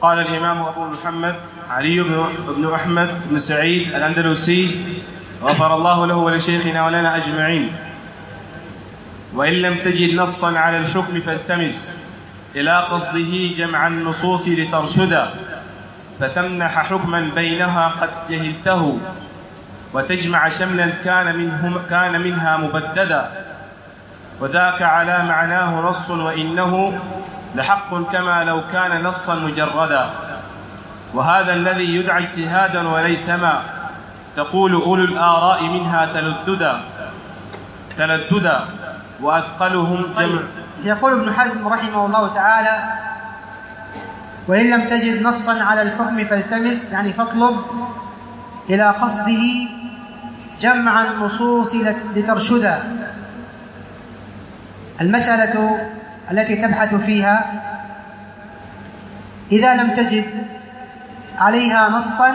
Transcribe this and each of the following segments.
قال الإمام أبو محمد علي بن أحمد بن سعيد الأندلسي غفر الله له ولشيخنا ولنا أجمعين: وإن لم تجد نصا على الحكم فالتمس إلى قصده جمع النصوص لترشدا، فتمنح حكما بينها قد جهلته، وتجمع شملا كان منها مبددا، وذاك على معناه نص وإنه لحق كما لو كان نصا مجردا. وهذا الذي يدعى اجتهادا وليس ما تقول أولو الآراء منها تلددا وأثقلهم جمع. يقول ابن حزم رحمه الله تعالى: وإن لم تجد نصا على الحكم فالتمس، يعني فاطلب إلى قصده جمع النصوص لترشدا. المسألة التي تبحث فيها إذا لم تجد عليها نصا،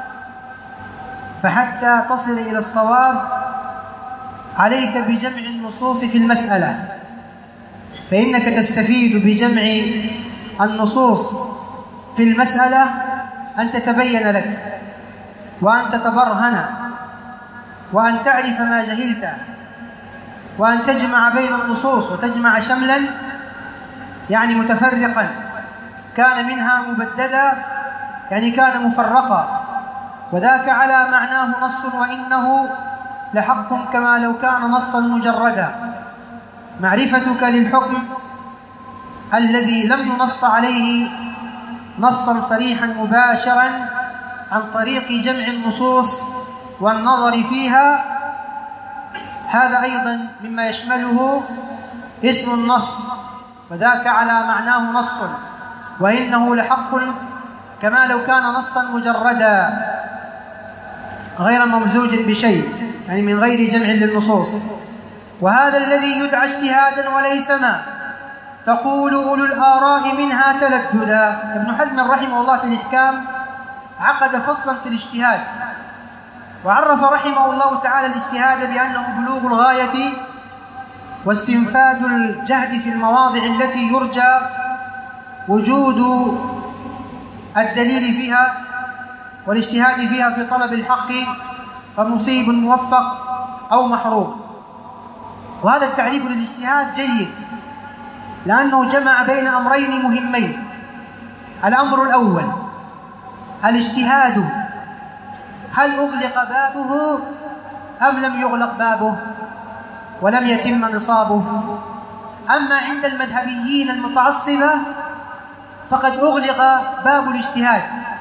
فحتى تصل إلى الصواب عليك بجمع النصوص في المسألة، فإنك تستفيد بجمع النصوص في المسألة أن تتبين لك وأن تتبرهن وأن تعرف ما جهلت، وأن تجمع بين النصوص وتجمع شملا يعني متفرقا، كان منها مبددا يعني كان مفرقا، وذاك على معناه نص وإنه لحق كما لو كان نصا مجردا. معرفتك للحكم الذي لم ينص عليه نصا صريحا مباشرا عن طريق جمع النصوص والنظر فيها، هذا أيضا مما يشمله اسم النص، وذاك على معناه نص وإنه لحق كما لو كان نصا مجردا غير ممزوج بشيء، يعني من غير جمع للنصوص. وهذا الذي يدعى اجتهادا وليس ما تقول أولو الآراء منها تلددا. ابن حزم رحمه الله في الإحكام عقد فصلا في الاجتهاد، وعرف رحمه الله تعالى الاجتهاد بأنه بلوغ الغاية واستنفاد الجهد في المواضع التي يرجى وجود الدليل فيها والاجتهاد فيها في طلب الحق، فمصيب موفق أو محروم. وهذا التعريف للاجتهاد جيد، لأنه جمع بين أمرين مهمين. الأمر الأول الاجتهاد، هل أغلق بابه أم لم يغلق بابه ولم يتم نصابه؟ أما عند المذهبيين المتعصبة فقد أغلق باب الاجتهاد،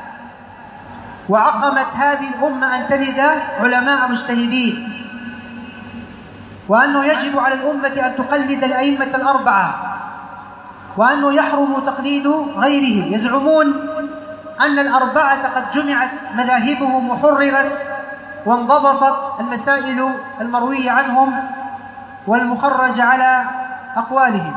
وعقمت هذه الأمة أن تلد علماء مجتهدين، وأنه يجب على الأمة أن تقلد الأئمة الأربعة، وأنه يحرم تقليد غيرهم. يزعمون أن الأربعة قد جمعت مذاهبهم وحررت وانضبطت المسائل المروية عنهم والمخرج على أقوالهم،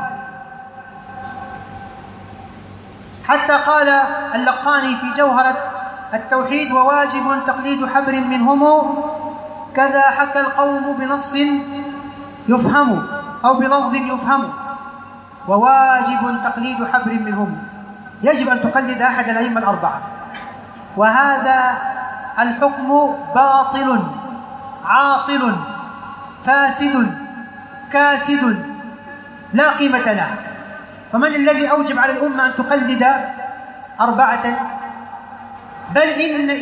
حتى قال اللقاني في جوهرة التوحيد: وواجب تقليد حبر منهم كذا حكى القوم بنص يفهم أو بلفظ يفهم. وواجب تقليد حبر منهم، يجب أن تقلد أحد الأئمة الأربعة، وهذا الحكم باطل عاطل فاسد كاسد لا قيمة له. فمن الذي أوجب على الأمة أن تقلد أربعة؟ بل إن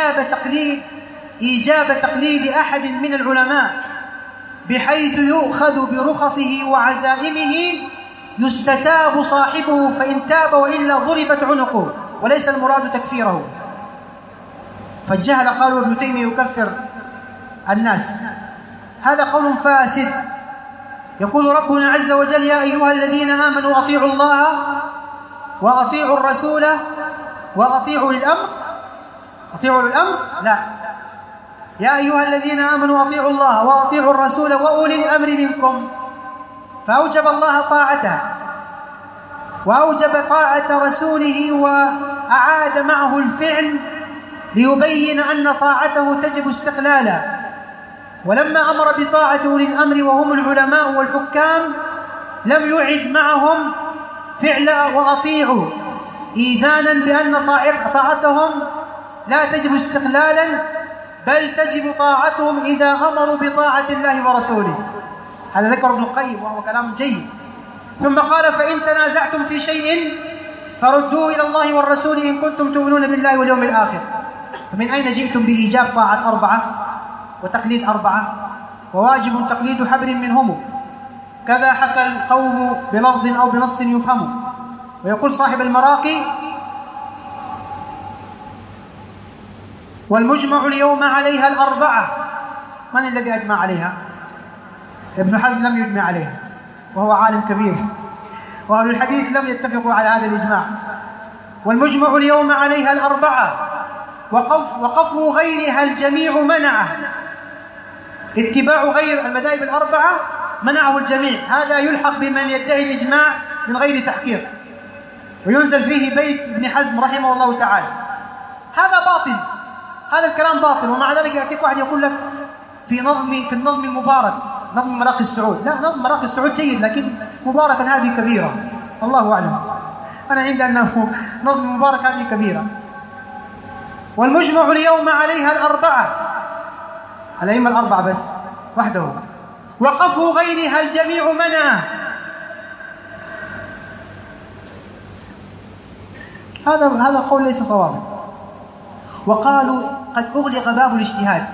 إيجاب تقليد أحد من العلماء بحيث يؤخذ برخصه وعزائمه يستتاب صاحبه فإن تاب، وإلا ضربت عنقه، وليس المراد تكفيره. فالجهل قالوا ابن تيمية يكفر الناس، هذا قول فاسد. يقول ربنا عز وجل: يا أيها الذين آمنوا أطيعوا الله وأطيعوا الرسول وأطيعوا الأمر. أطيعوا الأمر؟ لا، يا أيها الذين آمنوا أطيعوا الله وأطيعوا الرسول وأولي الأمر منكم. فأوجب الله طاعته وأوجب طاعة رسوله وأعاد معه الفعل ليبين أن طاعته تجب استقلالا. ولما أمر بطاعة أولي الأمر وهم العلماء والحكام لم يعد معهم فعل وأطيعوا، إيذانا بأن طاعتهم لا تجب استقلالا، بل تجب طاعتهم إذا أمروا بطاعة الله ورسوله. هذا ذكر ابن القيم وهو كلام جيد. ثم قال: فإن تنازعتم في شيء فردوه إلى الله والرسول إن كنتم تؤمنون بالله واليوم الآخر. فمن أين جئتم بإيجاب طاعة 4 وتقليد 4؟ وواجب تقليد حبر منهم، كذا حكى القوم بلفظ أو بنص يفهم. ويقول صاحب المراقي: والمجمع اليوم عليها 4. من الذي أجمع عليها؟ ابن حزم لم يجمع عليها وهو عالم كبير، وأهل الحديث لم يتفقوا على هذا الإجماع. والمجمع اليوم عليها 4 وقفه غيرها الجميع منعه. اتباع غير المذاهب 4 منعه الجميع. هذا يلحق بمن يدعي الإجماع من غير تحقيق، وينزل فيه بيت ابن حزم رحمه الله تعالى. هذا باطل، هذا الكلام باطل. ومع ذلك يأتيك واحد يقول لك في النظم المبارك، نظم مراقي السعود. لا، نظم مراقي السعود جيد، لكن مباركا هذه كبيرة، الله أعلم. أنا عندي أنه نظم مبارك هذه كبيرة. والمجمع اليوم عليها 4، الأئمة 4 بس وحده. وقفه غيرها الجميع منعه. هذا القول ليس صوابا. وقالوا قد أغلق باب الاجتهاد،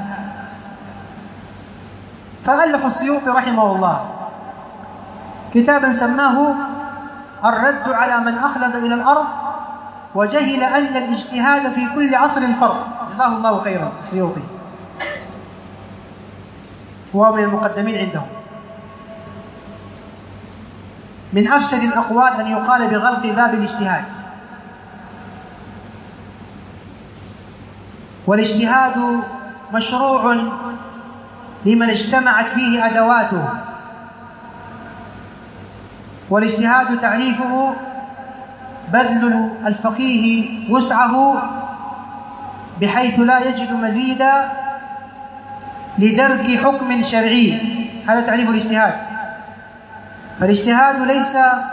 فألف السيوطي رحمه الله كتابا سماه الرد على من أخلد إلى الأرض وجهل أن الاجتهاد في كل عصر فرض. جزاه الله خيرا السيوطي، وهو من المقدمين عندهم. من أفسد الأقوال أن يقال بغلق باب الاجتهاد. والاجتهاد مشروع لمن اجتمعت فيه أدواته. والاجتهاد تعريفه بذل الفقيه وسعه بحيث لا يجد مزيدا لدرك حكم شرعي. هذا تعريف الاجتهاد. فالاجتهاد ليس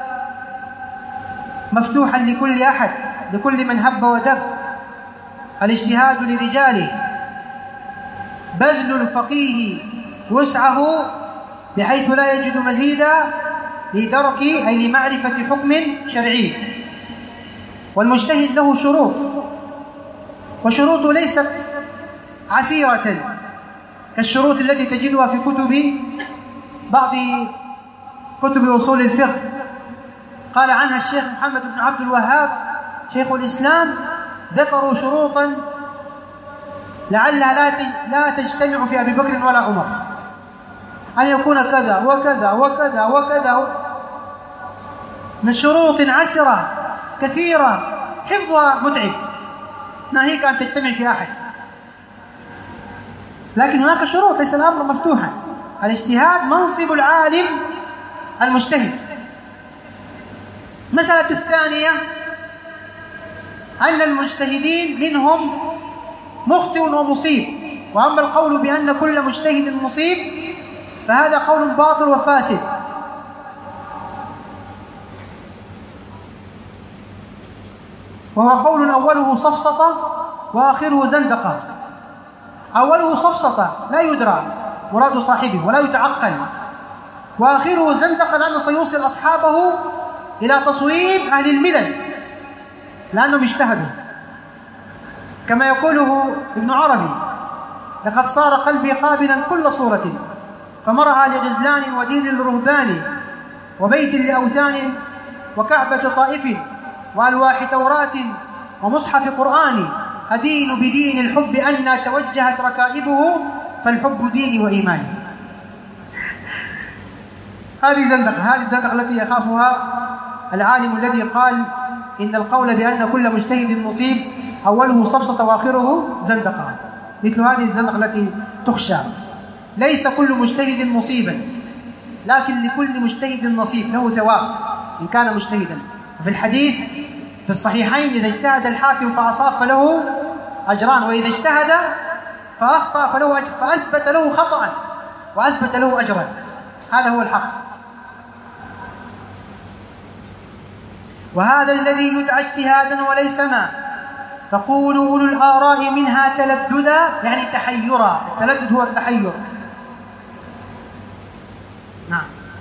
مفتوحا لكل أحد، لكل من هب ودب. الاجتهاد لرجاله، بذل الفقيه وسعه بحيث لا يجد مزيدا لدرك أي لمعرفة حكم شرعي. والمجتهد له شروط، وشروط ليست عسيرة كالشروط التي تجدها في بعض كتب أصول الفقه. قال عنها الشيخ محمد بن عبد الوهاب شيخ الإسلام: ذكروا شروطا لعلها لا تجتمع في أبي بكر ولا عمر، أن يكون كذا وكذا وكذا وكذا من شروط عسرة كثيرة حفظها متعب، ناهيك أن تجتمع في أحد. لكن هناك شروط، ليس الأمر مفتوحا. الاجتهاد منصب العالم المجتهد. مسألة الثانية أن المجتهدين منهم مخطئ ومصيب. وأما القول بأن كل مجتهد مصيب فهذا قول باطل وفاسد. وهو قول أوله صفصطة وآخره زندقة. أوله صفصطة لا يدرى مراد صاحبه ولا يتعقل، وآخره زندقة لأنه سيوصل أصحابه إلى تصويب أهل الملل لأنهم اجتهدوا. كما يقوله ابن عربي: لقد صار قلبي قابلا كل صورة، فمرعى لغزلان ودين للرهبان وبيت لأوثان وكعبة طائف وألواح توراة ومصحف قرآن، أدين بدين الحب أن توجهت ركائبه فالحب ديني وإيماني. هذه الزندقة التي يخافها العالم الذي قال إن القول بأن كل مجتهد مصيب أوله صفصة وآخره زندقة. مثل هذه الزندقة التي تخشى. ليس كل مجتهد مصيبا، لكن لكل مجتهد نصيب، له ثواب إن كان مجتهدا. وفي الحديث في الصحيحين: إذا اجتهد الحاكم فأصاب فله أجران، وإذا اجتهد فأخطأ فله أجر، فأثبت له خطأ وأثبت له أجرا. هذا هو الحق. وهذا الذي يدعى اجتهادا وليس ما. تقول أولو الآراء منها تلددا يعني تحيرا، التلدد هو التحير. نعم.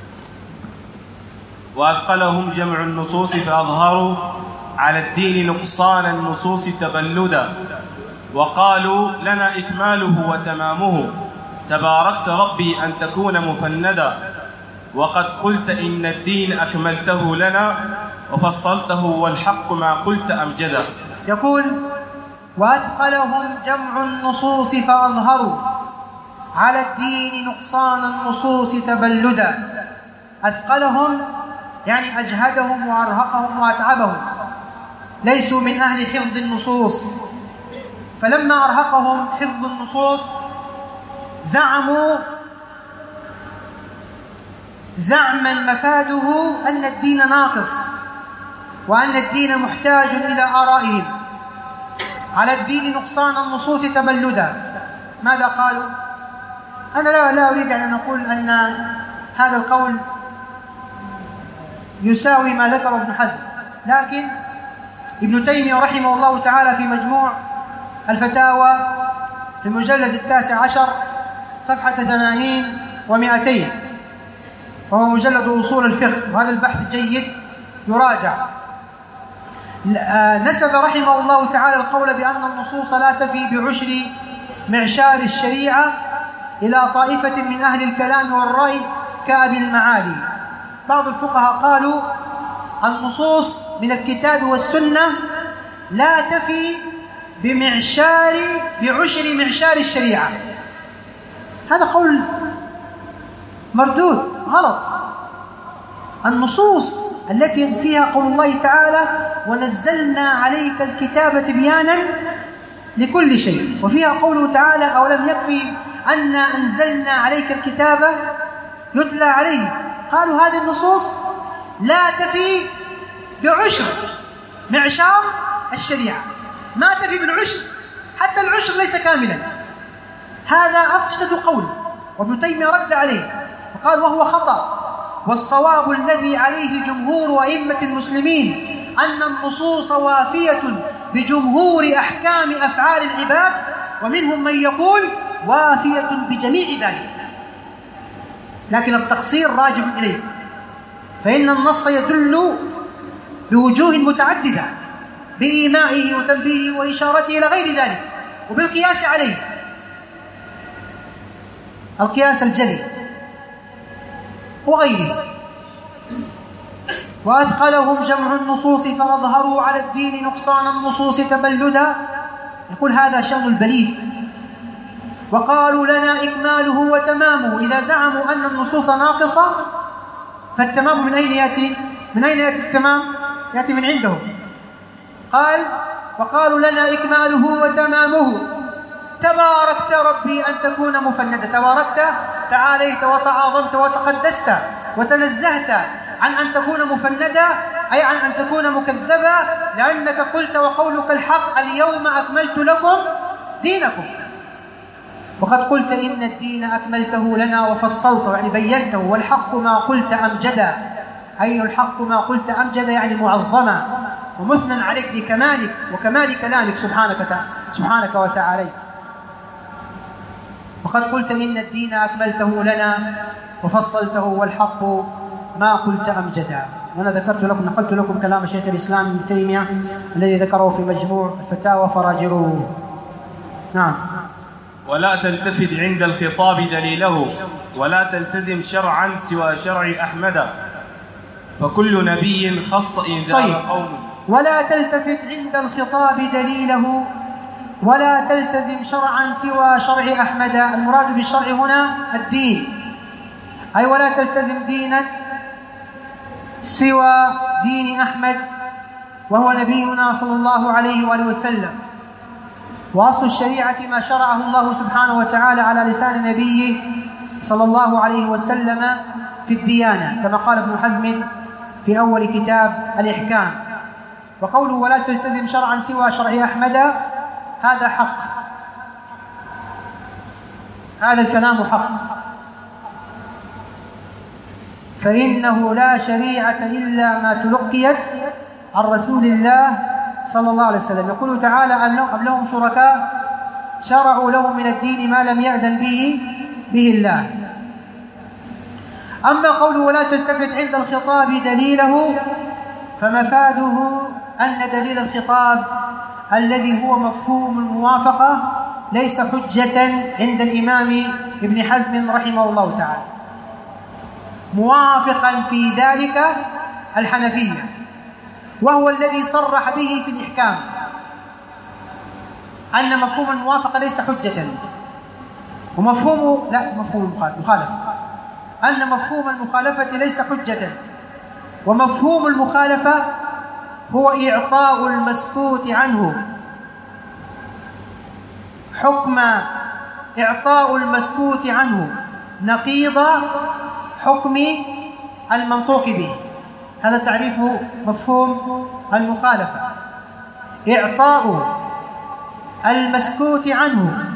وأثقلهم جمع النصوص فأظهروا على الدين نقصان النصوص تبلدا، وقالوا لنا إكماله وتمامه، تباركت ربي أن تكون مفندا، وقد قلت إن الدين أكملته لنا وفصلته والحق ما قلت أمجدا. يقول وأثقلهم جمع النصوص فأظهروا على الدين نقصان النصوص تبلدا. أثقلهم يعني أجهدهم وأرهقهم وأتعبهم، ليسوا من أهل حفظ النصوص، فلما أرهقهم حفظ النصوص زعموا زعما مفاده أن الدين ناقص وأن الدين محتاج إلى آرائهم. على الدين نقصان النصوص تبلدا. ماذا قالوا؟ أنا لا أريد أن أقول أن هذا القول يساوي ما ذكره ابن حزم، لكن ابن تيمية رحمه الله تعالى في مجموع الفتاوى في المجلد 19 صفحة 80 و200، وهو مجلد أصول الفقه، وهذا البحث جيد يراجع، نسب رحمه الله تعالى القول بأن النصوص لا تفي بعشر معشار الشريعة إلى طائفة من أهل الكلام والرأي كأبي المعالي. بعض الفقهاء قالوا النصوص من الكتاب والسنة لا تفي بعشر معشار الشريعة. هذا قول مردود غلط. النصوص التي فيها قول الله تعالى ونزلنا عليك الكتاب تبيانا لكل شيء، وفيها قوله تعالى أولم يكفي أن أنزلنا عليك الكتاب يتلى عليه. قالوا هذه النصوص لا تفي بعشر معشار الشريعة، ما تفي بالعشر، حتى العشر ليس كاملا. هذا أفسد قول، وابن تيمية رد عليه وقال وهو خطأ، والصواب الذي عليه جمهور أئمة المسلمين أن النصوص وافية بجمهور أحكام أفعال العباد، ومنهم من يقول وافية بجميع ذلك، لكن التقصير راجع إليه، فإن النص يدل بوجوه متعددة بإيمائه وتنبيهه وإشارته إلى غير ذلك، وبالقياس عليه، القياس الجلي وغيره. وأثقلهم جمع النصوص فأظهروا على الدين نقصان النصوص تبلدا. يقول هذا شأن البليد. وقالوا لنا إكماله وتمامه. إذا زعموا أن النصوص ناقصة فالتمام من أين يأتي؟ من أين يأتي التمام؟ يأتي من عندهم. قال وقالوا لنا إكماله وتمامه، تباركت ربي أن تكون مفندا. تباركت تعاليت وتعاظمت وتقدست وتنزهت عن أن تكون مفندا، أي عن أن تكون مكذبا، لأنك قلت وقولك الحق اليوم أكملت لكم دينكم. وقد قلت إن الدين أكملته لنا وفصلته يعني بينته، والحق ما قلت أمجدا، أي الحق ما قلت أمجدا يعني معظما ومثنى عليك لكمالك وكمال كلامك سبحانك وتعاليت. وقد قلت إن الدين أكملته لنا وفصلته والحق ما قلت أمجدا. وأنا نقلت لكم كلام شيخ الإسلام ابن تيمية الذي ذكره في مجموع الفتاوى فراجعوه. نعم. ولا تلتفت عند الخطاب دليله، ولا تلتزم شرعا سوى شرع أحمد، فكل نبي خص إنذار قومه. ولا تلتفت عند الخطاب دليله، ولا تلتزم شرعا سوى شرع أحمد. المراد بالشرع هنا الدين، أي ولا تلتزم دينا سوى دين أحمد وهو نبينا صلى الله عليه وآله وسلم. وأصل الشريعة ما شرعه الله سبحانه وتعالى على لسان نبيه صلى الله عليه وسلم في الديانة، كما قال ابن حزم في أول كتاب الإحكام. وقوله ولا تلتزم شرعا سوى شرع أحمد هذا حق، هذا الكلام حق، فإنه لا شريعة إلا ما تلقيت عن رسول الله صلى الله عليه وسلم. يقول تعالى: أم لهم شركاء شرعوا لهم من الدين ما لم يأذن به الله. أما قوله ولا تلتفت عند الخطاب دليله، فمفاده أن دليل الخطاب الذي هو مفهوم الموافقة ليس حجة عند الإمام ابن حزم رحمه الله تعالى، موافقا في ذلك الحنفية، وهو الذي صرح به في الإحكام أن مفهوم الموافقة ليس حجة، ومفهوم المخالفة أن مفهوم المخالفة ليس حجة، ومفهوم المخالفة هو إعطاء المسكوت عنه حكم إعطاء المسكوت عنه نقيض حكم المنطوق به. هذا تعريف مفهوم المخالفة: إعطاء المسكوت عنه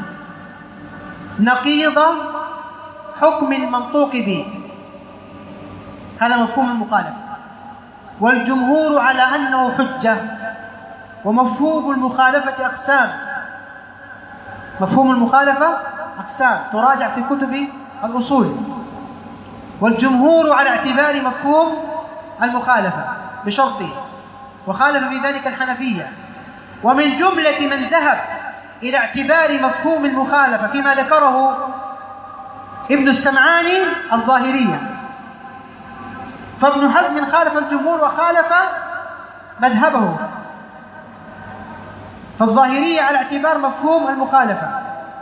نقيض حكم المنطوق به، هذا مفهوم المخالفة. والجمهور على أنه حجة. ومفهوم المخالفة أقسام، مفهوم المخالفة أقسام تراجع في كتب الأصول. والجمهور على اعتبار مفهوم المخالفة بشرطه، وخالف في ذلك الحنفية. ومن جملة من ذهب إلى اعتبار مفهوم المخالفة فيما ذكره ابن السمعاني الظاهرية. فابن حزم خالف الجمهور وخالف مذهبه، فالظاهرية على اعتبار مفهوم المخالفة.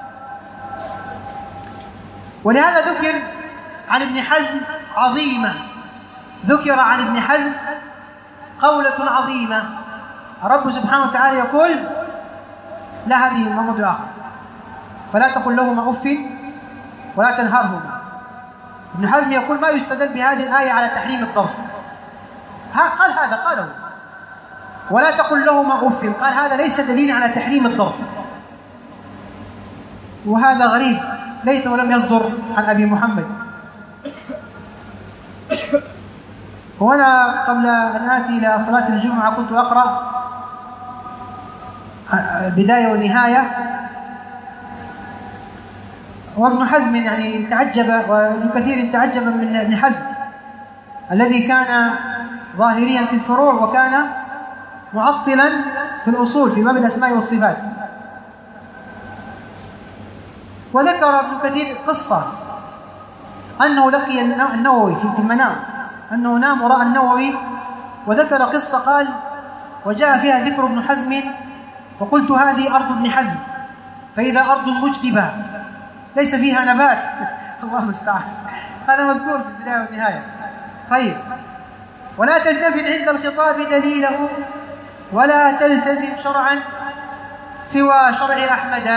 ولهذا ذكر عن ابن حزم عظيمة، ذكر عن ابن حزم قولة عظيمة. رب سبحانه وتعالى يقول: لا، هذه موضوع آخر، فلا تقل لهما أف ولا تنهرهما. ابن حزم يقول: ما يستدل بهذه الآية على تحريم الضرب. قال هذا، قاله ولا تقل لهما أف، قال هذا ليس دليل على تحريم الضرب، وهذا غريب، ليته لم يصدر عن أبي محمد. وأنا قبل أن آتي إلى صلاة الجمعة كنت أقرأ بداية ونهاية، وابن حزم يعني تعجب، وابن كثير تعجب من ابن حزم الذي كان ظاهريا في الفروع وكان معطلا في الأصول في باب الأسماء والصفات. وذكر ابن كثير قصة أنه لقي النووي في المنام، أنه نام ورأى النووي، وذكر قصة قال: وجاء فيها ذكر ابن حزم، وقلت هذه أرض ابن حزم، فإذا أرض مجدبة ليس فيها نبات. الله المستعان. هذا مذكور في البداية والنهاية. طيب: ولا تلتفت عند الخطاب دليله ولا تلتزم شرعا سوى شرع أحمد.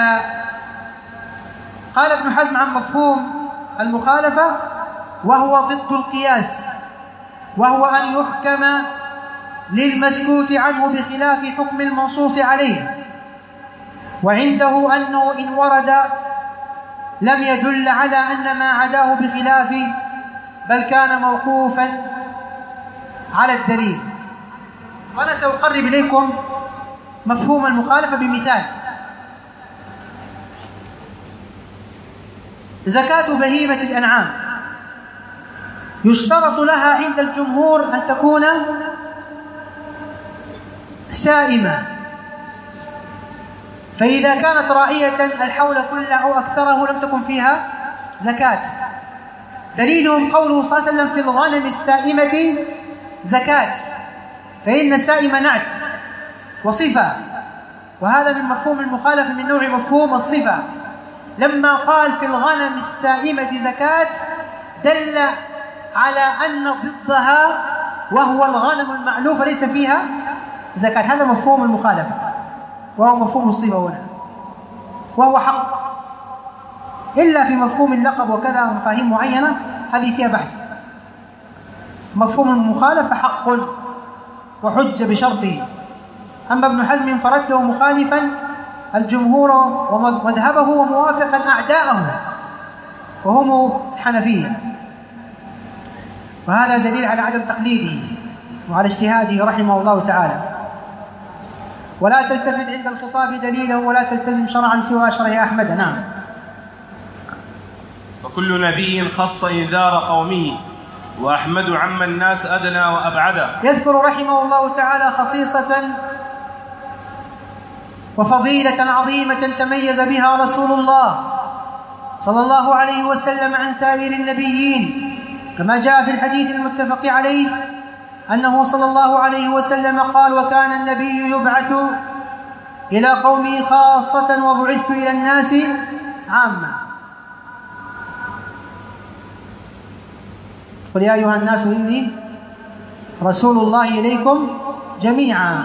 قال ابن حزم عن مفهوم المخالفة: وهو ضد القياس، وهو أن يحكم للمسكوت عنه بخلاف حكم المنصوص عليه، وعنده أنه إن ورد لم يدل على أن ما عداه بخلافه، بل كان موقوفا على الدليل. وأنا سأقرب إليكم مفهوم المخالفة بمثال: زكاة بهيمة الأنعام يشترط لها عند الجمهور أن تكون سائمة، فإذا كانت راعية الحول كله أو أكثره لم تكن فيها زكاة. دليلهم قوله صلى الله عليه وسلم: في الغنم السائمة زكاة، فإن السائمة نعت وصفة، وهذا من مفهوم المخالفة من نوع مفهوم الصفة. لما قال في الغنم السائمة زكاة دل على أن ضدها وهو الغنم المعلوف ليس فيها زكاة. هذا مفهوم المخالفة، وهو مفهوم الصفة هنا، وهو حق، إلا في مفهوم اللقب وكذا مفاهيم معينة هذه فيها بحث. مفهوم المخالفة حق وحجة بشرطه. أما ابن حزم فرده مخالفا الجمهور ومذهبه وموافقا أعداءه وهم الحنفية، وهذا دليل على عدم تقليده وعلى اجتهاده رحمه الله تعالى. ولا تلتفت عند الخطاب دليله ولا تلتزم شرعا سوى شرع أحمد. نعم. فكل نبي خص إنذار قومه وأحمد عم الناس أدنى وأبعد. يذكر رحمه الله تعالى خصيصة وفضيلة عظيمة تميز بها رسول الله صلى الله عليه وسلم عن سائر النبيين، كما جاء في الحديث المتفق عليه أنه صلى الله عليه وسلم قال: وكان النبي يبعث إلى قومه خاصة وبعثت إلى الناس عامة. قل يا أيها الناس إني رسول الله إليكم جميعا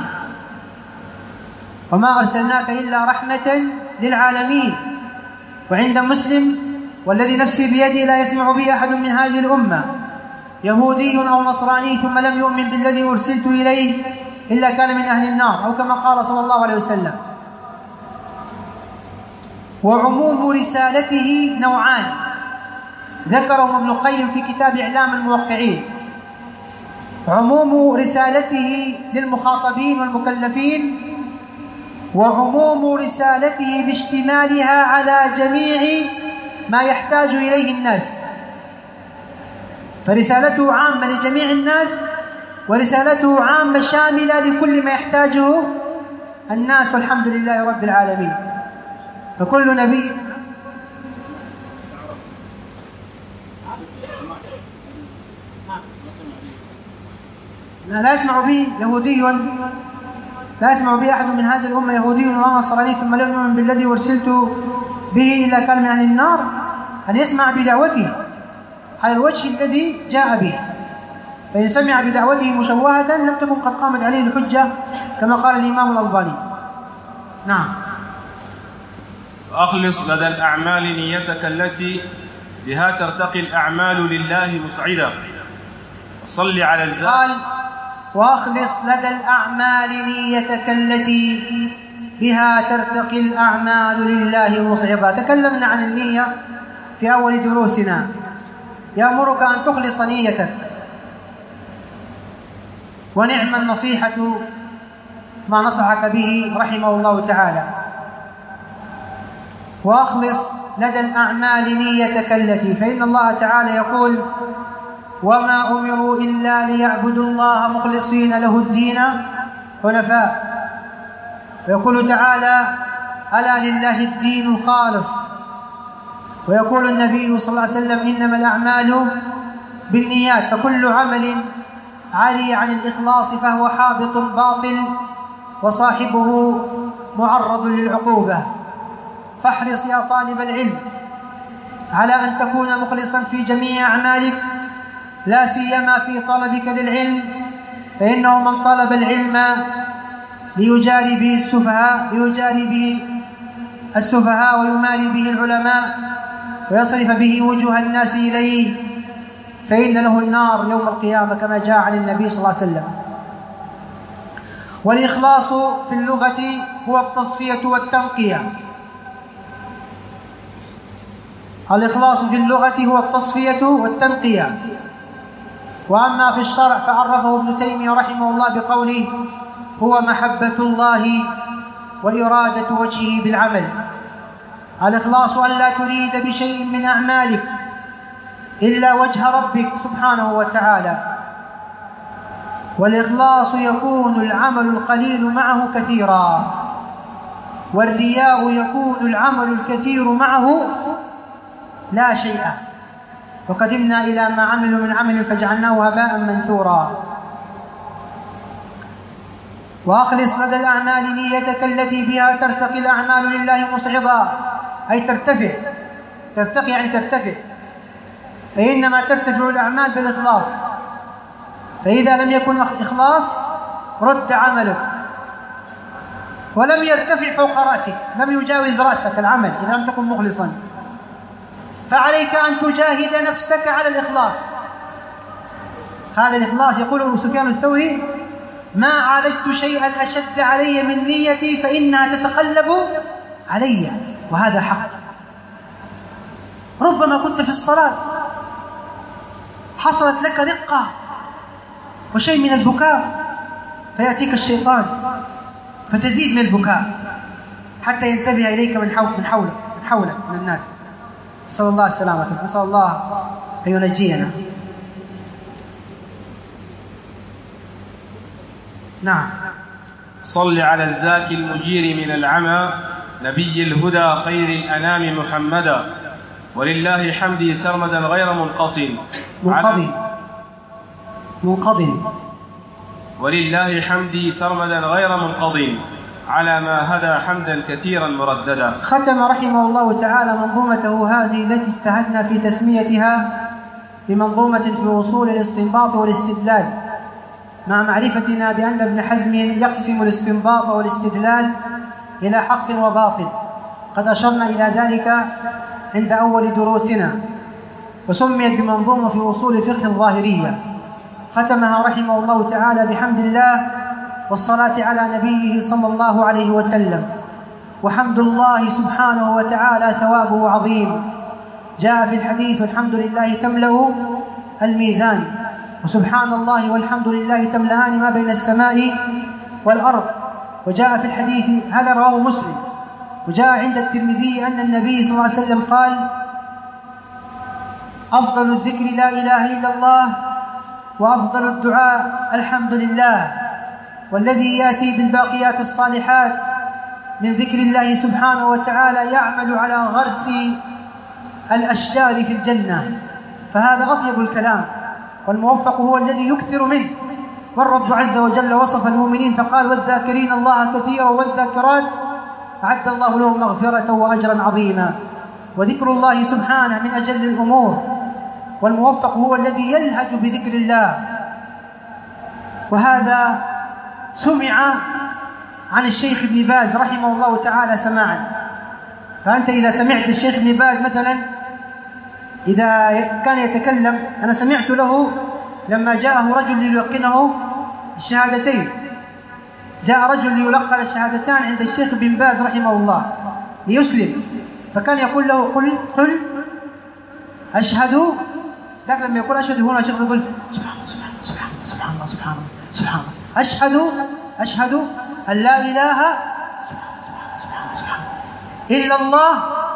وما أرسلناك إلا رحمة للعالمين. وعند مسلم: والذي نفسي بيدي لا يسمع بي أحد من هذه الأمة يهودي أو نصراني ثم لم يؤمن بالذي أرسلت إليه إلا كان من أهل النار، أو كما قال صلى الله عليه وسلم. وعموم رسالته نوعان ذكرهم ابن القيم في كتاب إعلام الموقعين: عموم رسالته للمخاطبين والمكلفين، وعموم رسالته باشتمالها على جميع ما يحتاج إليه الناس. فرسالته عامة لجميع الناس، ورسالته عامة شاملة لكل ما يحتاجه الناس، والحمد لله رب العالمين. فكل نبي لا يسمع به يهودي، لا يسمع به أحد من هذه الأمة يهودي ولا نصراني ثم لم يؤمن بالذي أرسلت به إلا كان من أهل النار، أن يسمع بدعوته على الوجه الذي جاء به. فإن سمع بدعوته مشوهة لم تكن قد قامت عليه الحجة، كما قال الإمام الألباني. نعم. وأخلص لدى الأعمال نيتك التي بها ترتقي الأعمال لله مسعدة. صل على الزاد. قال: وأخلص لدى الأعمال نيتك التي بها ترتقي الأعمال لله مسعدة. تكلمنا عن النية في أول دروسنا. يأمرك أن تخلص نيتك، ونعم النصيحة ما نصحك به رحمه الله تعالى. وأخلص لدى الأعمال نيتك التي، فإن الله تعالى يقول: وما أمروا إلا ليعبدوا الله مخلصين له الدين حنفاء. ويقول تعالى: ألا لله الدين الخالص. ويقول النبي صلى الله عليه وسلم: إنما الأعمال بالنيات، فكل عمل عالي عن الإخلاص فهو حابط باطل وصاحبه معرض للعقوبة. فاحرص يا طالب العلم على أن تكون مخلصا في جميع أعمالك، لا سيما في طلبك للعلم، فإنه من طلب العلم ليجاري به السفهاء ويماري به العلماء ويصرف به وجوه الناس إليه فإن له النار يوم القيامة، كما جاء عن النبي صلى الله عليه وسلم. والإخلاص في اللغة هو التصفية والتنقية. الإخلاص في اللغة هو التصفية والتنقية. وأما في الشرع فعرفه ابن تيمية رحمه الله بقوله: هو محبة الله وإرادة وجهه بالعمل. الإخلاص أن لا تريد بشيء من أعمالك إلا وجه ربك سبحانه وتعالى. والإخلاص يكون العمل القليل معه كثيرا، والرياء يكون العمل الكثير معه لا شيء. وقدمنا إلى ما عملوا من عمل فجعلناه هباء منثورا. وأخلص لدى الأعمال نيتك التي بها ترتقي الأعمال لله مسعدا، أي ترتقي يعني ترتفع. فإنما ترتفع الأعمال بالإخلاص، فإذا لم يكن إخلاص رد عملك ولم يرتفع فوق رأسك، لم يجاوز رأسك العمل إذا لم تكن مخلصا. فعليك أن تجاهد نفسك على الإخلاص. هذا الإخلاص يقوله سفيان الثوري: ما عالجت شيئا أشد علي من نيتي فإنها تتقلب علي. وهذا حق. ربما كنت في الصلاة حصلت لك رقة وشيء من البكاء فيأتيك الشيطان فتزيد من البكاء حتى ينتبه إليك من حولك من الناس. نسأل الله السلامة، نسأل الله أن ينجينا. نعم. صل على الزاكي المجير من العمى، نبي الهدى خير الأنام محمدا، ولله حمدي سرمدا غير منقصم ولله حمدي سرمدا غير منقض على ما هدى حمدا كثيرا مرددا. ختم رحمه الله تعالى منظومته هذه التي اجتهدنا في تسميتها بمنظومة في وصول الاستنباط والاستدلال، مع معرفتنا بأن ابن حزم يقسم الاستنباط والاستدلال إلى حق وباطل، قد أشرنا إلى ذلك عند أول دروسنا، وسميت بمنظومة في وصول فقه الظاهرية. ختمها رحمه الله تعالى بحمد الله والصلاة على نبيه صلى الله عليه وسلم. وحمد الله سبحانه وتعالى ثوابه عظيم، جاء في الحديث: الحمد لله تملأ الميزان، وسبحان الله والحمد لله تملأان ما بين السماء والأرض. وجاء في الحديث هذا رواه مسلم، وجاء عند الترمذي أن النبي صلى الله عليه وسلم قال: أفضل الذكر لا إله إلا الله، وأفضل الدعاء الحمد لله. والذي يأتي بالباقيات الصالحات من ذكر الله سبحانه وتعالى يعمل على غرس الأشجار في الجنة، فهذا أطيب الكلام، والموفق هو الذي يكثر منه. والرب عز وجل وصف المؤمنين فقال: والذاكرين الله كثيرا والذاكرات أعد الله لهم مغفرة وأجرا عظيما. وذكر الله سبحانه من أجل الأمور، والموفق هو الذي يلهج بذكر الله. وهذا سمع عن الشيخ ابن باز رحمه الله تعالى سماعا. فأنت إذا سمعت الشيخ ابن باز مثلا إذا كان يتكلم، أنا سمعت له لما جاءه رجل ليلقنه الشهادتين، جاء رجل ليلقن الشهادتان عند الشيخ ابن باز رحمه الله ليسلم، فكان يقول له: قل أشهد. ذاك لما يقول أشهد هنا الشيخ يقول: سبحان الله سبحان الله سبحان الله سبحان الله سبحان الله، أشهد أن لا إله إلا الله.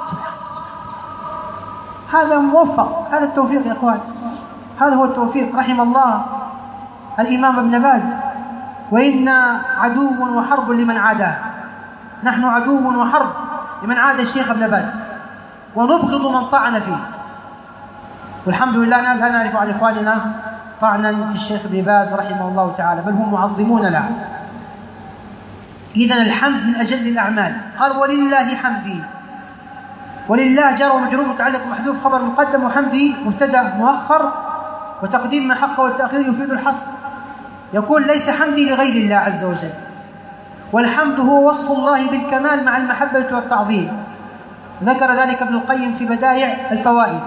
هذا موفق، هذا التوفيق يا أخوان، هذا هو التوفيق. رحم الله الإمام ابن باز. وإنا عدو وحرب لمن عاداه، نحن عدو وحرب لمن عاد الشيخ ابن باز، ونبغض من طعن فيه. والحمد لله لا نعرف عن إخواننا طعنا في الشيخ ابن باز رحمه الله تعالى، بل هم معظمون له. إذن الحمد من أجل الأعمال. قال: ولله حمدي. ولله جار ومجرور متعلق محذوف خبر مقدم، وحمدي مبتدا مؤخر، وتقديم ما حق والتأخير يفيد الحصر. يقول: ليس حمدي لغير الله عز وجل، والحمد هو وصف الله بالكمال مع المحبة والتعظيم. ذكر ذلك ابن القيم في بدائع الفوائد.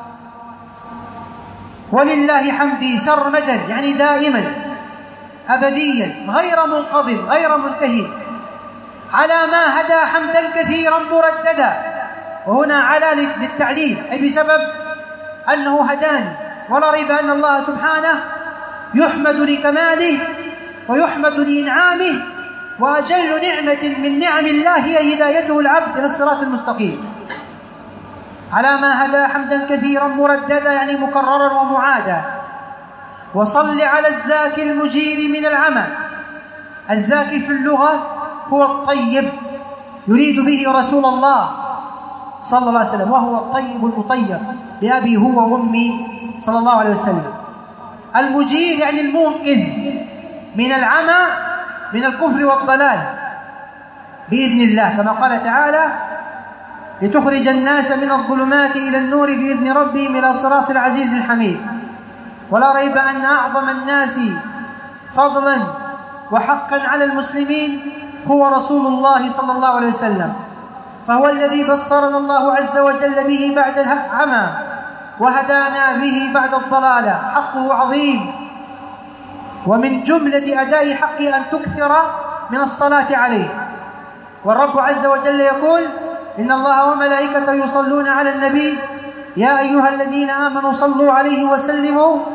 ولله حمدي سرمدا، يعني دائما أبديا غير منقض غير منتهي، على ما هدى حمدا كثيرا مرددا. وهنا على للتعليل، أي بسبب أنه هداني، ولا ريب أن الله سبحانه يحمد لكماله ويحمد لإنعامه، وأجل نعمة من نعم الله هي هدايته العبد إلى الصراط المستقيم. على ما هدى حمدا كثيرا مرددا، يعني مكررا ومعادا. وصل على الزاكي المجير من العمى. الزاكي في اللغة هو الطيب، يريد به رسول الله صلى الله عليه وسلم، وهو الطيب المطيب بأبي هو وأمي صلى الله عليه وسلم. المجير يعني المنقذ من العمى، من الكفر والضلال بإذن الله، كما قال تعالى: لتخرج الناس من الظلمات إلى النور بإذن ربهم إلى صراط العزيز الحميد. ولا ريب أن أعظم الناس فضلا وحقا على المسلمين هو رسول الله صلى الله عليه وسلم، فهو الذي بصرنا الله عز وجل به بعد العمى، وهدانا به بعد الضلالة. حقه عظيم، ومن جملة أداء حقه أن تكثر من الصلاة عليه. والرب عز وجل يقول: إن الله وملائكته يصلون على النبي يا أيها الذين آمنوا صلوا عليه وسلموا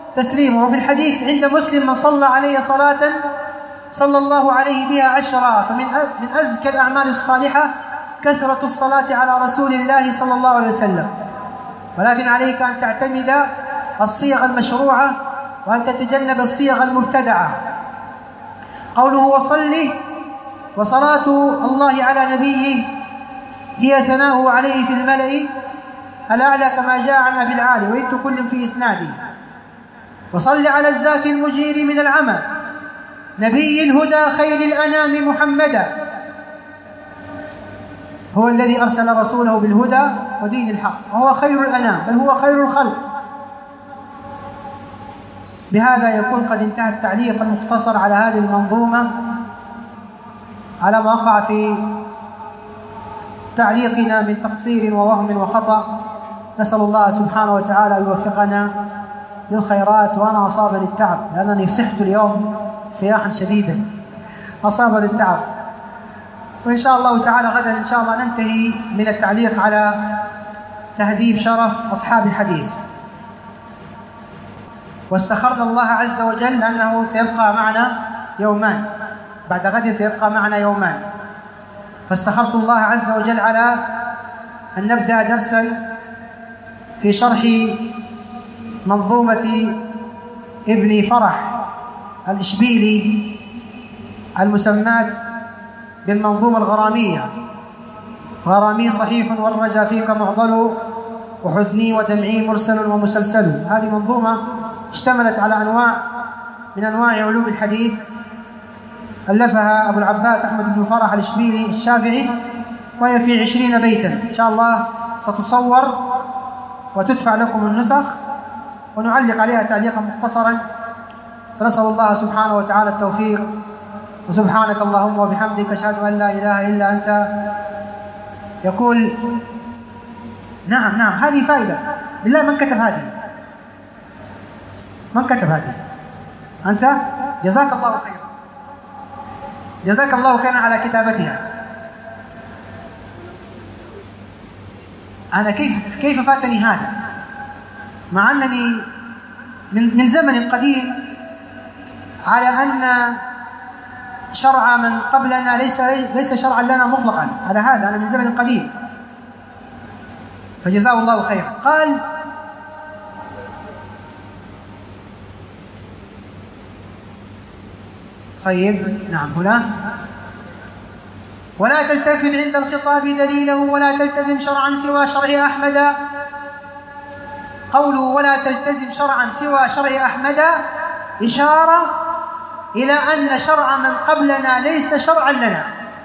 تسليما. وفي الحديث عند مسلم: من صلى علي صلاة صلى الله عليه بها 10. فمن أزكى الأعمال الصالحة كثرة الصلاة على رسول الله صلى الله عليه وسلم. ولكن عليك أن تعتمد الصيغ المشروعة وأن تتجنب الصيغ المبتدعة. قوله وصله وصلاة الله على نبيه هي ثناؤه عليه في الملأ الأعلى كما جاء عن أبي العالي وإنت كل في إسناده. وصل على الزاكي المجير من العمى نبي الهدى خير الأنام محمدا، هو الذي أرسل رسوله بالهدى ودين الحق، وهو خير الأنام بل هو خير الخلق. بهذا يكون قد انتهى التعليق المختصر على هذه المنظومة على ما وقع في تعليقنا من تقصير ووهم وخطأ. نسأل الله سبحانه وتعالى أن يوفقنا للخيرات. وأنا أصابني التعب لأنني صحت اليوم صياحا شديدا، أصابني التعب. وإن شاء الله تعالى غدا إن شاء الله ننتهي من التعليق على تهذيب شرف أصحاب الحديث. واستخرنا الله عز وجل أنه سيبقى معنا يومان، بعد غد سيبقى معنا يومان، فاستخرت الله عز وجل على أن نبدأ درسا في شرح منظومة ابن فرح الإشبيلي المسمات بالمنظومة الغرامية. غرامي صحيح والرجا فيك معضل وحزني ودمعي مرسل ومسلسل. هذه منظومة اشتملت على أنواع من أنواع علوم الحديث، ألفها أبو العباس أحمد بن فرح الإشبيلي الشافعي، وهي في 20 بيتا. إن شاء الله ستصور وتدفع لكم النسخ ونعلق عليها تعليقا مختصرا. فنسأل الله سبحانه وتعالى التوفيق. وسبحانك اللهم وبحمدك أشهد أن لا إله إلا أنت. يقول نعم هذه فائدة بالله. من كتب هذه؟ من كتب هذه؟ أنت؟ جزاك الله خيرا، جزاك الله خيرا على كتابتها. أنا كيف فاتني هذا، مع أنني من زمن قديم على أن شرع من قبلنا ليس شرعا لنا مطلقا. على هذا أنا من زمن قديم، فجزاه الله خيرا. قال طيب نعم هنا: ولا تلتفت عند الخطاب دليله ولا تلتزم شرعا سوى شرع أحمد. قوله ولا تلتزم شرعا سوى شرع أحمد إشارة إلى أن شرع من قبلنا ليس شرعا لنا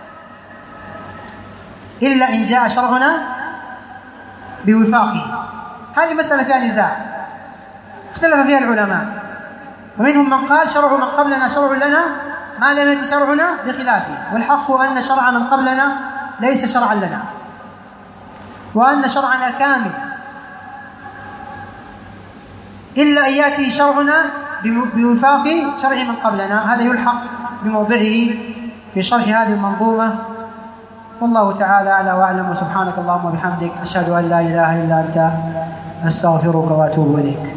إلا إن جاء شرعنا بوفاقه. هذه مسألة فيها نزاع اختلف فيها العلماء، فمنهم من قال شرع من قبلنا شرع لنا ما لم يأت شرعنا بخلافه، والحق أن شرع من قبلنا ليس شرعا لنا، وأن شرعنا كامل إلا أن يأتي شرعنا بوفاق شرع من قبلنا. هذا يلحق بموضعه في شرح هذه المنظومة. والله تعالى أعلى وأعلم. وسبحانك اللهم وبحمدك أشهد أن لا إله إلا أنت أستغفرك وأتوب إليك.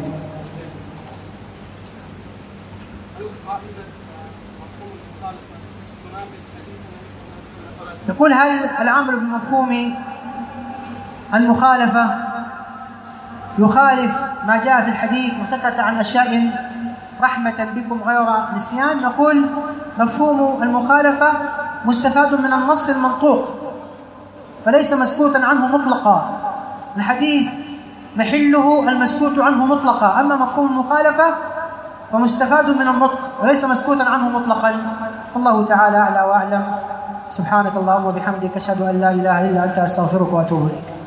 يقول هل العمل بمفهوم المخالفة يخالف ما جاء في الحديث وسكت عن أشياء رحمة بكم غير نسيان؟ نقول مفهوم المخالفة مستفاد من النص المنطوق فليس مسكوتا عنه مطلقا. الحديث محله المسكوت عنه مطلقا، أما مفهوم المخالفة فمستفاد من النطق وليس مسكوتا عنه مطلقا. الله تعالى أعلى وأعلم. سبحانك اللهم وبحمدك أشهد أن لا إله إلا أنت أستغفرك وأتوب إليك.